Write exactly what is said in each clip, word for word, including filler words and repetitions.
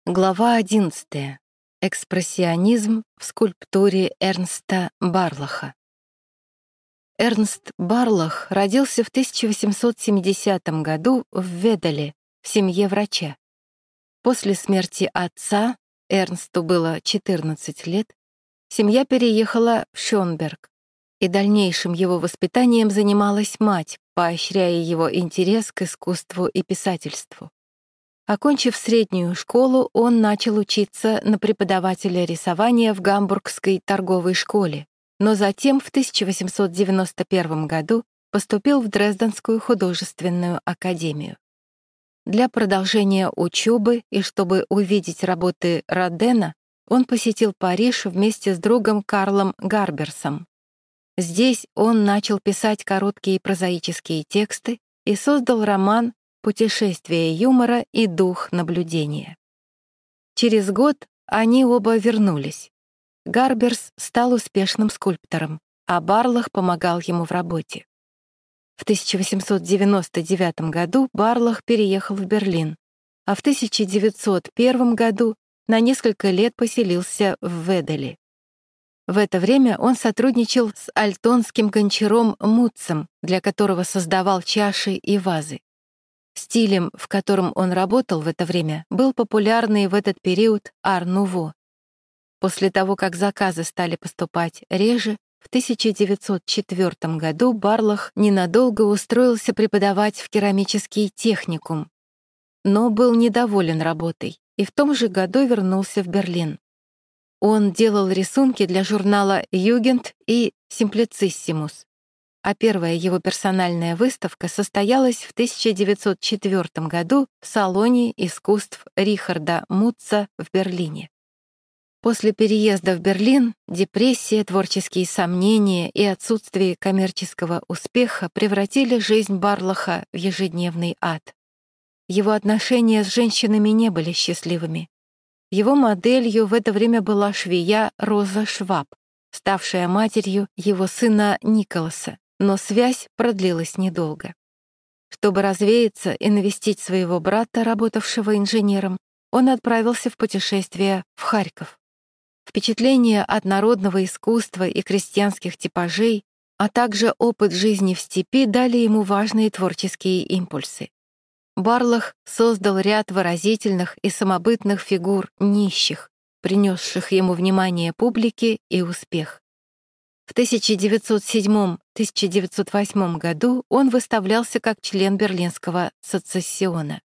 Глава одиннадцатая. Экспрессионизм в скульптуре Эрнста Барлаха. Эрнст Барлах родился в тысяча восемьсот семидесятом году в Ведале, в семье врача. После смерти отца, Эрнсту было четырнадцать лет, семья переехала в Шönberg, и дальнейшим его воспитанием занималась мать, поощряя его интерес к искусству и писательству. Окончив среднюю школу, он начал учиться на преподавателя рисования в Гамбургской торговой школе, но затем в тысяча восемьсот девяносто первом году поступил в Дрезденскую художественную академию. Для продолжения учебы и чтобы увидеть работы Родена, он посетил Париж вместе с другом Карлом Гарберсом. Здесь он начал писать короткие прозаические тексты и создал роман «Путешествие юмора и дух наблюдения». Через год они оба вернулись. Гарберс стал успешным скульптором, а Барлах помогал ему в работе. В тысяча восемьсот девяносто девятом году Барлах переехал в Берлин, а в тысяча девятьсот первом году на несколько лет поселился в Ведале. В это время он сотрудничал с альтонским гончаром Мутцем, для которого создавал чаши и вазы. Стилем, в котором он работал в это время, был популярный в этот период ар-нуво. После того, как заказы стали поступать реже, в тысяча девятьсот четвёртом году Барлах ненадолго устроился преподавать в керамический техникум, но был недоволен работой и в том же году вернулся в Берлин. Он делал рисунки для журнала «Югент» и «Симплициссимус», а первая его персональная выставка состоялась в тысяча девятьсот четвёртом году в Салоне искусств Рихарда Мутца в Берлине. После переезда в Берлин депрессия, творческие сомнения и отсутствие коммерческого успеха превратили жизнь Барлаха в ежедневный ад. Его отношения с женщинами не были счастливыми. Его моделью в это время была швея Роза Шваб, ставшая матерью его сына Николаса. Но связь продлилась недолго. Чтобы развеяться и навестить своего брата, работавшего инженером, он отправился в путешествие в Харьков. Впечатления от народного искусства и крестьянских типажей, а также опыт жизни в степи дали ему важные творческие импульсы. Барлах создал ряд выразительных и самобытных фигур нищих, принесших ему внимание публики и успех. В тысяча девятьсот седьмом — тысяча девятьсот восьмом году он выставлялся как член Берлинского сецессиона.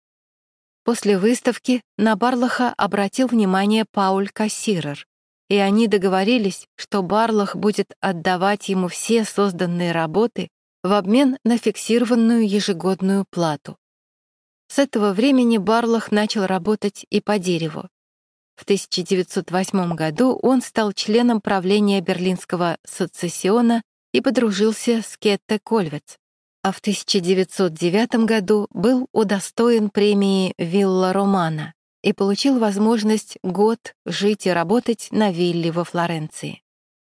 После выставки на Барлаха обратил внимание Пауль Кассирер, и они договорились, что Барлах будет отдавать ему все созданные работы в обмен на фиксированную ежегодную плату. С этого времени Барлах начал работать и по дереву. В тысяча девятьсот восьмом году он стал членом правления Берлинского сецессиона и подружился с Кетте Кольвец, а в тысяча девятьсот девятом году был удостоен премии Вилла Романа и получил возможность год жить и работать на вилле во Флоренции.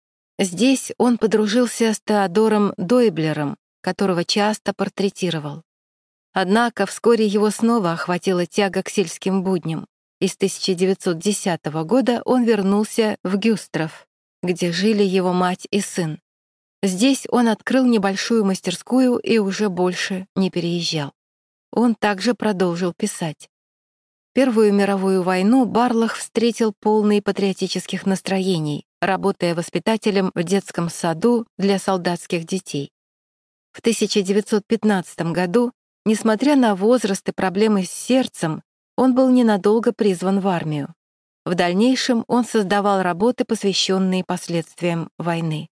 Здесь он подружился с Теодором Дойблером, которого часто портретировал. Однако вскоре его снова охватила тяга к сельским будням, и с тысяча девятьсот десятого года он вернулся в Гюстров, где жили его мать и сын. Здесь он открыл небольшую мастерскую и уже больше не переезжал. Он также продолжил писать. Первую мировую войну Барлах встретил полный патриотических настроений, работая воспитателем в детском саду для солдатских детей. В тысяча девятьсот пятнадцатом году, несмотря на возраст и проблемы с сердцем, он был ненадолго призван в армию. В дальнейшем он создавал работы, посвященные последствиям войны.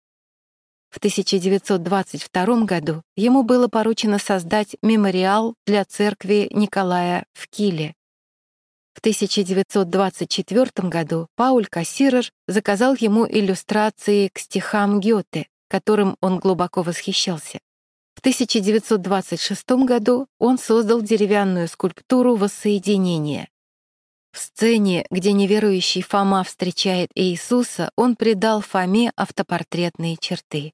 В тысяча девятьсот двадцать втором году ему было поручено создать мемориал для церкви Николая в Киле. В тысяча девятьсот двадцать четвёртом году Пауль Кассирер заказал ему иллюстрации к стихам Гёте, которым он глубоко восхищался. В тысяча девятьсот двадцать шестом году он создал деревянную скульптуру «Воссоединение». В сцене, где неверующий Фома встречает Иисуса, он придал Фоме автопортретные черты.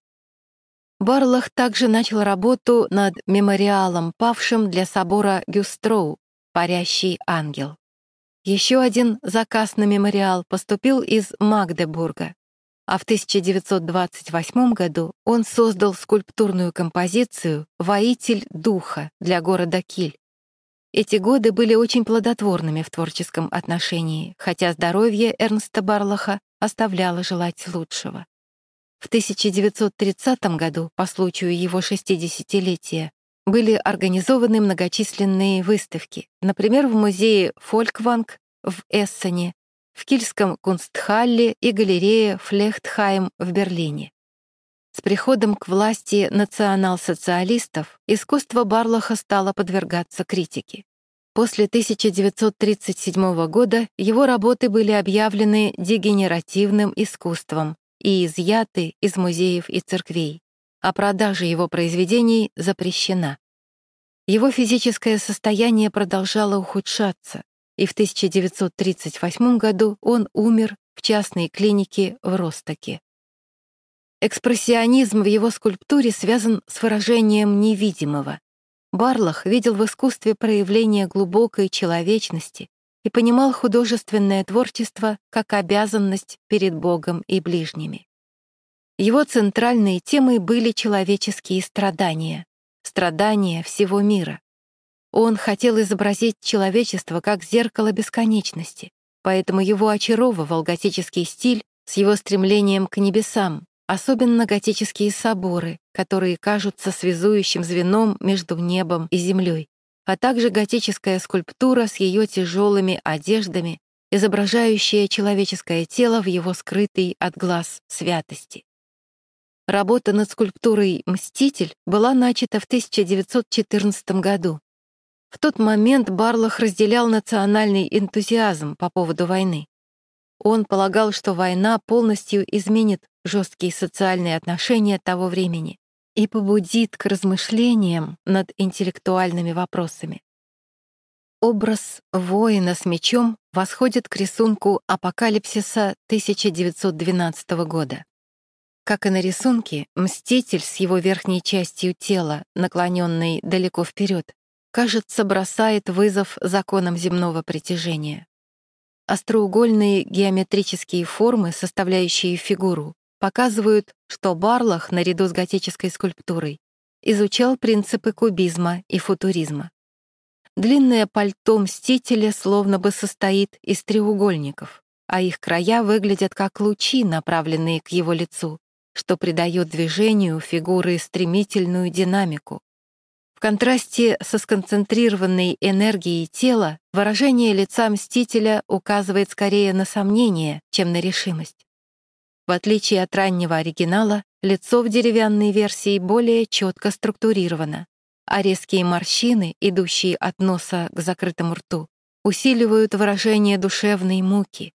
Барлах также начал работу над мемориалом павшим для собора Гюстроу «Парящий ангел». Еще один заказ на мемориал поступил из Магдебурга, а в тысяча девятьсот двадцать восьмом году он создал скульптурную композицию «Воитель духа» для города Киль. Эти годы были очень плодотворными в творческом отношении, хотя здоровье Эрнста Барлаха оставляло желать лучшего. В тысяча девятьсот тридцатом году, по случаю его шестидесятилетия, были организованы многочисленные выставки, например, в музее Фолькванг в Эссене, в Кильском Кунстхалле и галерее Флехтхайм в Берлине. С приходом к власти национал-социалистов искусство Барлаха стало подвергаться критике. После тысяча девятьсот тридцать седьмого года его работы были объявлены дегенеративным искусством и изъяты из музеев и церквей, а продажа его произведений запрещена. Его физическое состояние продолжало ухудшаться, и в тысяча девятьсот тридцать восьмом году он умер в частной клинике в Ростоке. Экспрессионизм в его скульптуре связан с выражением невидимого. Барлах видел в искусстве проявление глубокой человечности и понимал художественное творчество как обязанность перед Богом и ближними. Его центральной темой были человеческие страдания, страдания всего мира. Он хотел изобразить человечество как зеркало бесконечности, поэтому его очаровывал готический стиль с его стремлением к небесам, особенно готические соборы, которые кажутся связующим звеном между небом и землей, а также готическая скульптура с ее тяжелыми одеждами, изображающая человеческое тело в его скрытой от глаз святости. Работа над скульптурой «Мститель» была начата в тысяча девятьсот четырнадцатом году. В тот момент Барлах разделял национальный энтузиазм по поводу войны. Он полагал, что война полностью изменит жесткие социальные отношения того времени и побудит к размышлениям над интеллектуальными вопросами. Образ воина с мечом восходит к рисунку «Апокалипсиса» тысяча девятьсот двенадцатого года. Как и на рисунке, Мститель с его верхней частью тела, наклоненной далеко вперед, кажется, бросает вызов законам земного притяжения. Остроугольные геометрические формы, составляющие фигуру, показывают, что Барлах, наряду с готической скульптурой, изучал принципы кубизма и футуризма. Длинное пальто Мстителя словно бы состоит из треугольников, а их края выглядят как лучи, направленные к его лицу, что придает движению фигуры стремительную динамику. В контрасте со сконцентрированной энергией тела выражение лица Мстителя указывает скорее на сомнение, чем на решимость. В отличие от раннего оригинала, лицо в деревянной версии более четко структурировано, а резкие морщины, идущие от носа к закрытому рту, усиливают выражение душевной муки.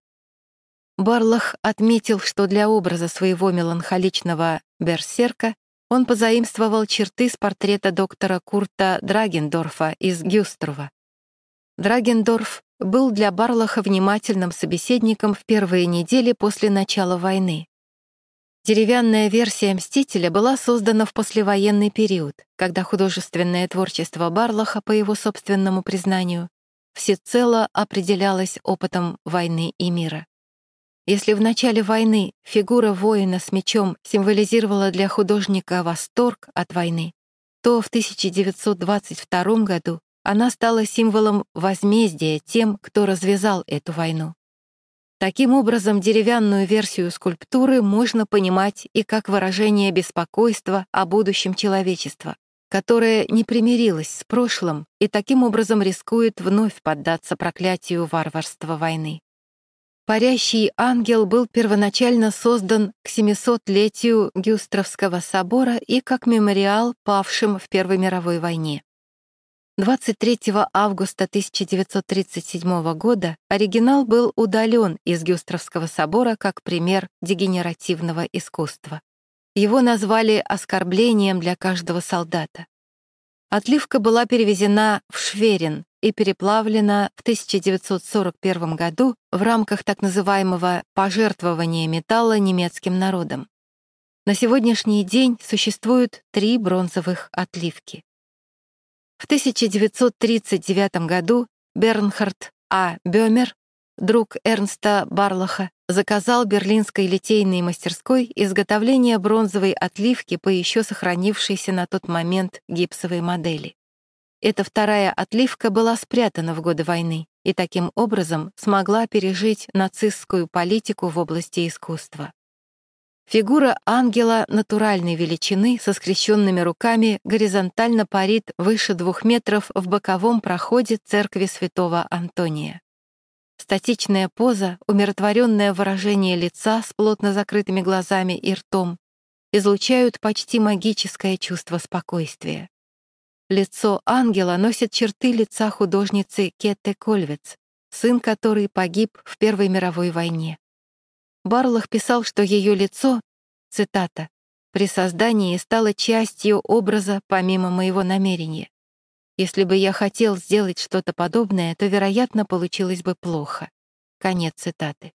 Барлах отметил, что для образа своего меланхоличного берсерка он позаимствовал черты с портрета доктора Курта Драгендорфа из Гюстрова. Драгендорф был для Барлаха внимательным собеседником в первые недели после начала войны. Деревянная версия «Мстителя» была создана в послевоенный период, когда художественное творчество Барлаха, по его собственному признанию, всецело определялось опытом войны и мира. Если в начале войны фигура воина с мечом символизировала для художника восторг от войны, то в тысяча девятьсот двадцать втором году она стала символом возмездия тем, кто развязал эту войну. Таким образом, деревянную версию скульптуры можно понимать и как выражение беспокойства о будущем человечества, которое не примирилось с прошлым и таким образом рискует вновь поддаться проклятию варварства войны. Парящий ангел был первоначально создан к семисотлетию Гюстровского собора и как мемориал павшим в Первой мировой войне. двадцать третьего августа тысяча девятьсот тридцать седьмого года оригинал был удален из Гюстровского собора как пример дегенеративного искусства. Его назвали оскорблением для каждого солдата. Отливка была перевезена в Шверин и переплавлена в тысяча девятьсот сорок первом году в рамках так называемого «пожертвования металла немецким народом». На сегодняшний день существуют три бронзовых отливки. В тысяча девятьсот тридцать девятом году Бернхард А. Бёмер друг Эрнста Барлаха, заказал берлинской литейной мастерской изготовление бронзовой отливки по еще сохранившейся на тот момент гипсовой модели. Эта вторая отливка была спрятана в годы войны и таким образом смогла пережить нацистскую политику в области искусства. Фигура ангела натуральной величины со скрещенными руками горизонтально парит выше двух метров в боковом проходе церкви святого Антония. Статичная поза, умиротворенное выражение лица с плотно закрытыми глазами и ртом излучают почти магическое чувство спокойствия. Лицо ангела носит черты лица художницы Кетте Кольвиц, сын которой погиб в Первой мировой войне. Барлах писал, что ее лицо, цитата, «при создании стало частью образа помимо моего намерения. Если бы я хотел сделать что-то подобное, то, вероятно, получилось бы плохо». Конец цитаты.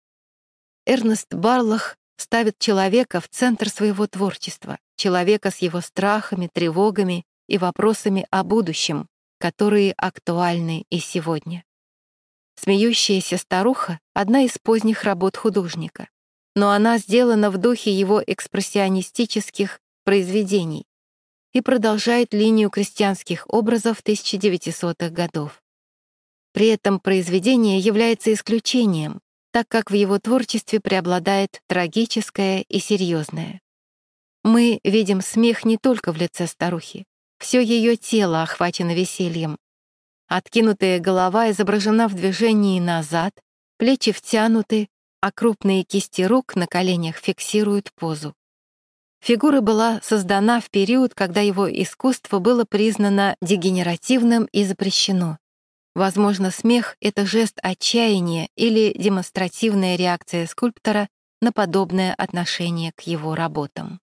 Эрнест Барлах ставит человека в центр своего творчества, человека с его страхами, тревогами и вопросами о будущем, которые актуальны и сегодня. «Смеющаяся старуха» — одна из поздних работ художника, но она сделана в духе его экспрессионистических произведений и продолжает линию крестьянских образов тысяча девятисотых годов. При этом произведение является исключением, так как в его творчестве преобладает трагическое и серьезное. Мы видим смех не только в лице старухи, все ее тело охвачено весельем. Откинутая голова изображена в движении назад, плечи втянуты, а крупные кисти рук на коленях фиксируют позу. Фигура была создана в период, когда его искусство было признано дегенеративным и запрещено. Возможно, смех — это жест отчаяния или демонстративная реакция скульптора на подобное отношение к его работам.